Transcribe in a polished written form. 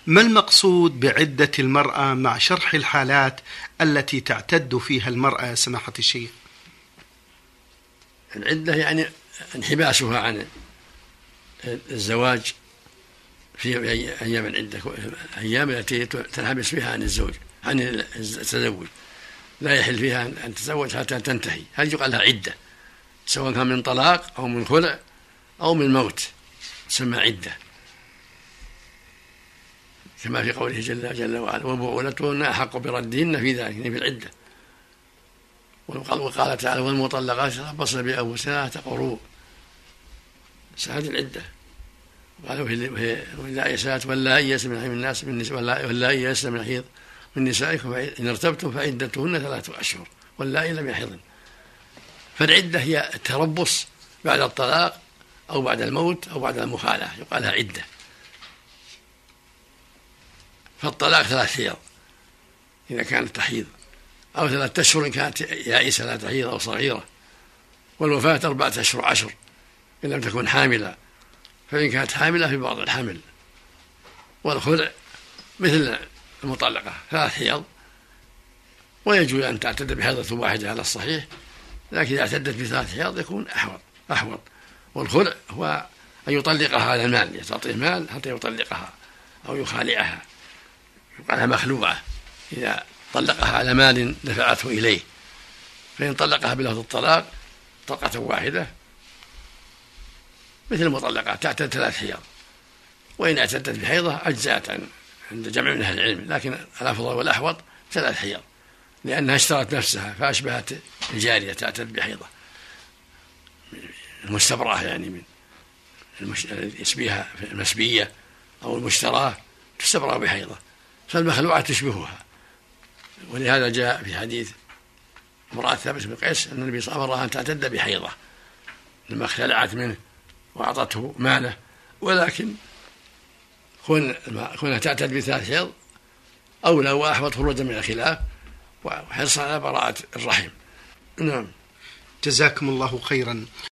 ما المقصود بعدة المرأة مع شرح الحالات التي تعتد فيها المرأة سماحة الشيخ؟ العدة يعني انحباسها عن الزواج في أيام العدة، أيام التي تنحبس فيها عن الزوج، عن التزوج، لا يحل فيها أن تتزوج حتى تنتهي، هذه يقال لها عدة، سواء كان من طلاق أو من خلع أو من موت تسمى عدة، كما في قوله جل وعلا: وبعولتهن أحق بردهن في ذلك، في العدة. وقال تعالى: والمطلقات يتربصن بأنفسهن ثلاثة قروء، هذه العدة. قالوا واللائي يئسن واللائي يئسن من الناس من النساء واللائي يئسن من الحيض من نسائكم إن ارتبتم فعدتهن 3 أشهر واللائي لم يحضن. فالعدة هي التربص بعد الطلاق أو بعد الموت أو بعد المخالعة، يقال لها عدة. فالطلاق 3 حيض إذا كانت تحيض، أو 3 أشهر إن كانت يائسة لا تحيض أو صغيرة، والوفاة 4 أشهر 10 إن لم تكن حاملة، فإن كانت حاملة في بعض الحمل. والخلع مثل المطلقة 3 حيض، ويجوز أن تعتد بحيضة واحدة على الصحيح، لكن إذا اعتدت ب3 حيض يكون أحوط. والخلع هو أن يطلقها على المال، يعطيه مال حتى يطلقها أو يخالعها، يقال لها مخلوعة إذا طلقها على مال دفعته إليه. فإن طلقها بلفظ الطلاق طلقة واحدة مثل المطلقات تعتد 3 حيض، وإن اعتدت بحيضة أجزأت عند جمع من أهل العلم، لكن الأفضل والأحوط 3 حيض، لأنها اشترت نفسها فأشبهت الجارية تعتد بحيضة، المستبرأة يعني من يشبيها في المسبية أو المشتراه تستبرأ بحيضة، فالمخلوعة تشبهها. ولهذا جاء في حديث امرأة ثابت بن قيس أن النبي صلى الله عليه وسلم أمرها أن تعتد بحيضة لما خلعت منه وأعطته ماله، ولكن كونها تعتد ب3 حيض أولى وأحوط خروجا من الخلاف وحرصا على براءة الرحم. نعم. جزاكم الله خيرا.